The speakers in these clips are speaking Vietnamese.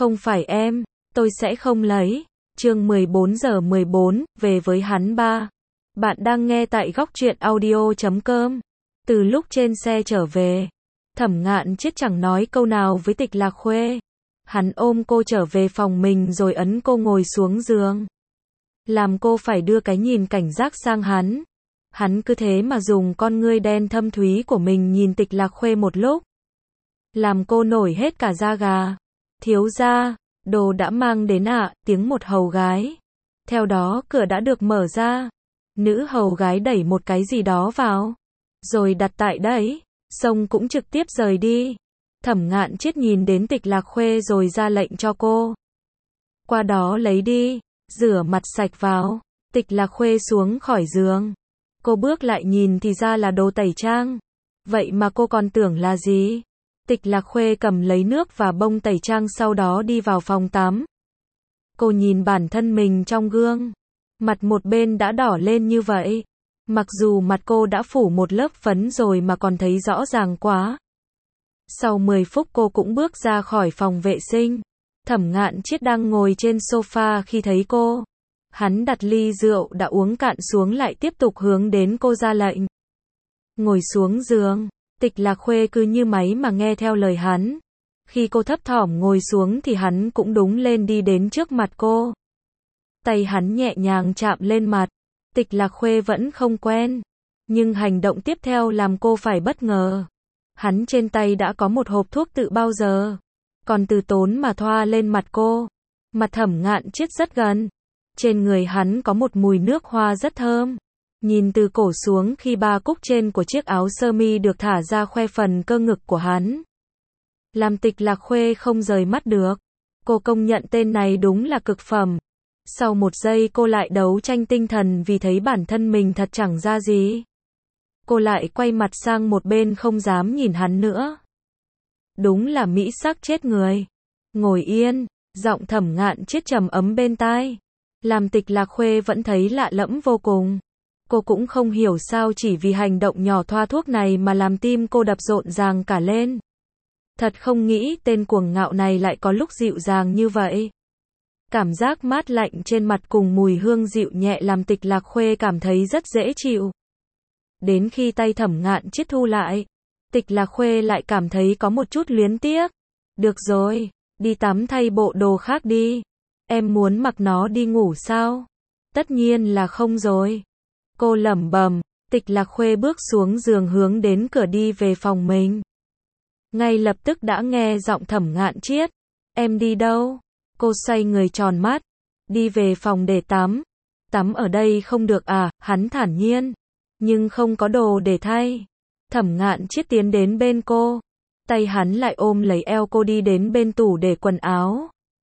Không phải em, tôi sẽ không lấy. Chương 14:14, về với hắn ba. Bạn đang nghe tại góc truyện audio.com. Từ lúc trên xe trở về, Thẩm Ngạn Chiết chẳng nói câu nào với Tịch Lạc Khuê. Hắn ôm cô trở về phòng mình rồi ấn cô ngồi xuống giường. Làm cô phải đưa cái nhìn cảnh giác sang hắn. Hắn cứ thế mà dùng con ngươi đen thâm thúy của mình nhìn Tịch Lạc Khuê một lúc. Làm cô nổi hết cả da gà. Thiếu gia, đồ đã mang đến ạ, tiếng một hầu gái. Theo đó cửa đã được mở ra. Nữ hầu gái đẩy một cái gì đó vào. Rồi đặt tại đấy. Xong cũng trực tiếp rời đi. Thẩm Ngạn Chiết nhìn đến Tịch Lạc Khuê rồi ra lệnh cho cô. Qua đó lấy đi, rửa mặt sạch vào. Tịch Lạc Khuê xuống khỏi giường. Cô bước lại nhìn thì ra là đồ tẩy trang. Vậy mà cô còn tưởng là gì? Tịch Lạc Khuê cầm lấy nước và bông tẩy trang sau đó đi vào phòng tắm. Cô nhìn bản thân mình trong gương. Mặt một bên đã đỏ lên như vậy. Mặc dù mặt cô đã phủ một lớp phấn rồi mà còn thấy rõ ràng quá. Sau 10 phút cô cũng bước ra khỏi phòng vệ sinh. Thẩm Ngạn Chiết đang ngồi trên sofa khi thấy cô. Hắn đặt ly rượu đã uống cạn xuống lại tiếp tục hướng đến cô ra lệnh. Ngồi xuống giường. Tịch Lạc Khuê cứ như máy mà nghe theo lời hắn. Khi cô thấp thỏm ngồi xuống thì hắn cũng đúng lên đi đến trước mặt cô. Tay hắn nhẹ nhàng chạm lên mặt. Tịch Lạc Khuê vẫn không quen. Nhưng hành động tiếp theo làm cô phải bất ngờ. Hắn trên tay đã có một hộp thuốc tự bao giờ. Còn từ tốn mà thoa lên mặt cô. Mặt Thẩm Ngạn Chiết rất gần. Trên người hắn có một mùi nước hoa rất thơm. Nhìn từ cổ xuống khi ba cúc trên của chiếc áo sơ mi được thả ra khoe phần cơ ngực của hắn. Làm Tịch Lạc Khuê không rời mắt được. Cô công nhận tên này đúng là cực phẩm. Sau một giây cô lại đấu tranh tinh thần vì thấy bản thân mình thật chẳng ra gì. Cô lại quay mặt sang một bên không dám nhìn hắn nữa. Đúng là mỹ sắc chết người. Ngồi yên, giọng Thẩm Ngạn Chiết trầm ấm bên tai. Làm Tịch Lạc Khuê vẫn thấy lạ lẫm vô cùng. Cô cũng không hiểu sao chỉ vì hành động nhỏ thoa thuốc này mà làm tim cô đập rộn ràng cả lên. Thật không nghĩ tên cuồng ngạo này lại có lúc dịu dàng như vậy. Cảm giác mát lạnh trên mặt cùng mùi hương dịu nhẹ làm Tịch Lạc Khuê cảm thấy rất dễ chịu. Đến khi tay Thẩm Ngạn Chiết thu lại, Tịch Lạc Khuê lại cảm thấy có một chút luyến tiếc. Được rồi, đi tắm thay bộ đồ khác đi. Em muốn mặc nó đi ngủ sao? Tất nhiên là không rồi. Cô lẩm bẩm. Tịch Lạc Khuê bước xuống giường hướng đến cửa đi về phòng mình. Ngay lập tức đã nghe giọng Thẩm Ngạn Chiết. Em đi đâu? Cô xoay người tròn mắt. Đi về phòng để tắm. Tắm ở đây không được à? Hắn thản nhiên. Nhưng không có đồ để thay. Thẩm Ngạn Chiết tiến đến bên cô. Tay hắn lại ôm lấy eo cô đi đến bên tủ để quần áo.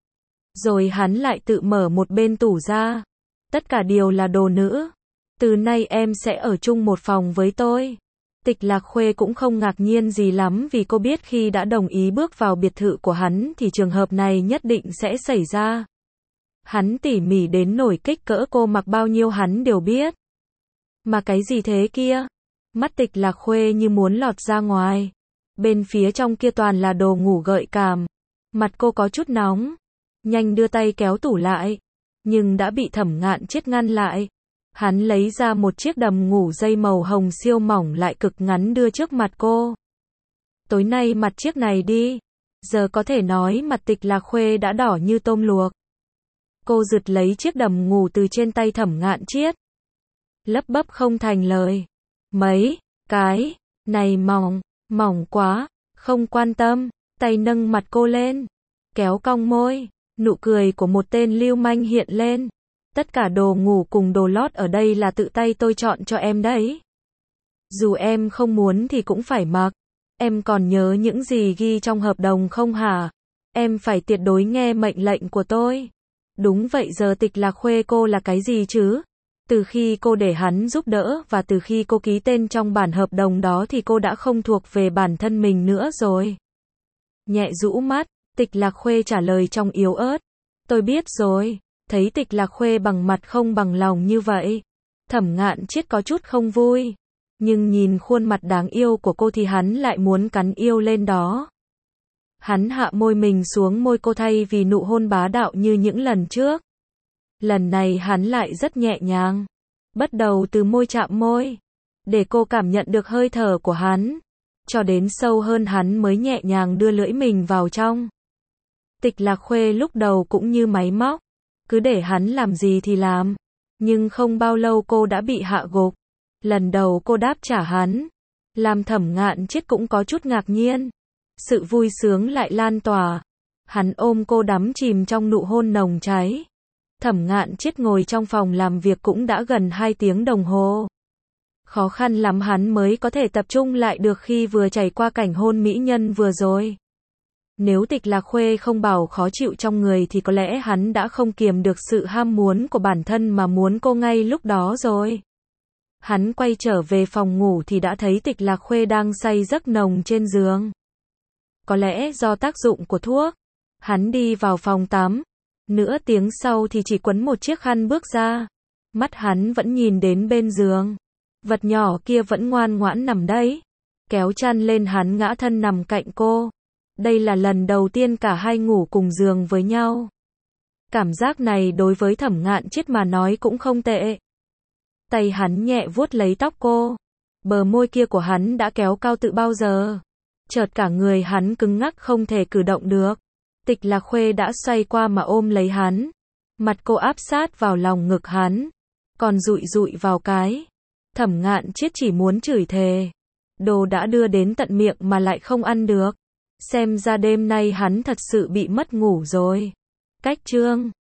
Rồi hắn lại tự mở một bên tủ ra. Tất cả đều là đồ nữ. Từ nay em sẽ ở chung một phòng với tôi. Tịch Lạc Khuê cũng không ngạc nhiên gì lắm vì cô biết khi đã đồng ý bước vào biệt thự của hắn thì trường hợp này nhất định sẽ xảy ra. Hắn tỉ mỉ đến nổi kích cỡ cô mặc bao nhiêu hắn đều biết. Mà cái gì thế kia? Mắt Tịch Lạc Khuê như muốn lọt ra ngoài. Bên phía trong kia toàn là đồ ngủ gợi cảm. Mặt cô có chút nóng. Nhanh đưa tay kéo tủ lại. Nhưng đã bị Thẩm Ngạn Chiết ngăn lại. Hắn lấy ra một chiếc đầm ngủ dây màu hồng siêu mỏng lại cực ngắn đưa trước mặt cô. Tối nay mặc chiếc này đi. Giờ có thể nói mặt Tịch Lạc Khuê đã đỏ như tôm luộc. Cô giật lấy chiếc đầm ngủ từ trên tay Thẩm Ngạn Chiết. Lấp bấp không thành lời. Mấy cái này mỏng quá. Không quan tâm. Tay nâng mặt cô lên. Kéo cong môi. Nụ cười của một tên lưu manh hiện lên. Tất cả đồ ngủ cùng đồ lót ở đây là tự tay tôi chọn cho em đấy. Dù em không muốn thì cũng phải mặc. Em còn nhớ những gì ghi trong hợp đồng không hả? Em phải tuyệt đối nghe mệnh lệnh của tôi. Đúng vậy, giờ Tịch Lạc Khuê cô là cái gì chứ? Từ khi cô để hắn giúp đỡ và từ khi cô ký tên trong bản hợp đồng đó thì cô đã không thuộc về bản thân mình nữa rồi. Nhẹ rũ mắt, Tịch Lạc Khuê trả lời trong yếu ớt. Tôi biết rồi. Thấy Tịch Lạc Khuê bằng mặt không bằng lòng như vậy. Thẩm Ngạn Chiết có chút không vui. Nhưng nhìn khuôn mặt đáng yêu của cô thì hắn lại muốn cắn yêu lên đó. Hắn hạ môi mình xuống môi cô thay vì nụ hôn bá đạo như những lần trước. Lần này hắn lại rất nhẹ nhàng. Bắt đầu từ môi chạm môi. Để cô cảm nhận được hơi thở của hắn. Cho đến sâu hơn hắn mới nhẹ nhàng đưa lưỡi mình vào trong. Tịch Lạc Khuê lúc đầu cũng như máy móc. Cứ để hắn làm gì thì làm. Nhưng không bao lâu cô đã bị hạ gục. Lần đầu cô đáp trả hắn. Làm Thẩm Ngạn Chiết cũng có chút ngạc nhiên. Sự vui sướng lại lan tỏa. Hắn ôm cô đắm chìm trong nụ hôn nồng cháy. Thẩm Ngạn Chiết ngồi trong phòng làm việc cũng đã gần 2 tiếng đồng hồ. Khó khăn lắm hắn mới có thể tập trung lại được khi vừa trải qua cảnh hôn mỹ nhân vừa rồi. Nếu Tịch Lạc Khuê không bảo khó chịu trong người thì có lẽ hắn đã không kiềm được sự ham muốn của bản thân mà muốn cô ngay lúc đó rồi. Hắn quay trở về phòng ngủ thì đã thấy Tịch Lạc Khuê đang say giấc nồng trên giường. Có lẽ do tác dụng của thuốc. Hắn đi vào phòng tắm. Nửa tiếng sau thì chỉ quấn một chiếc khăn bước ra. Mắt hắn vẫn nhìn đến bên giường. Vật nhỏ kia vẫn ngoan ngoãn nằm đấy. Kéo chăn lên hắn ngã thân nằm cạnh cô. Đây là lần đầu tiên cả hai ngủ cùng giường với nhau. Cảm giác này đối với Thẩm Ngạn Chiết mà nói cũng không tệ. Tay hắn nhẹ vuốt lấy tóc cô. Bờ môi kia của hắn đã kéo cao từ bao giờ. Chợt cả người hắn cứng ngắc không thể cử động được. Tịch Lạc Khuê đã xoay qua mà ôm lấy hắn. Mặt cô áp sát vào lòng ngực hắn. Còn dụi dụi vào cái. Thẩm Ngạn Chiết chỉ muốn chửi thề. Đồ đã đưa đến tận miệng mà lại không ăn được. Xem ra đêm nay hắn thật sự bị mất ngủ rồi. Cách chương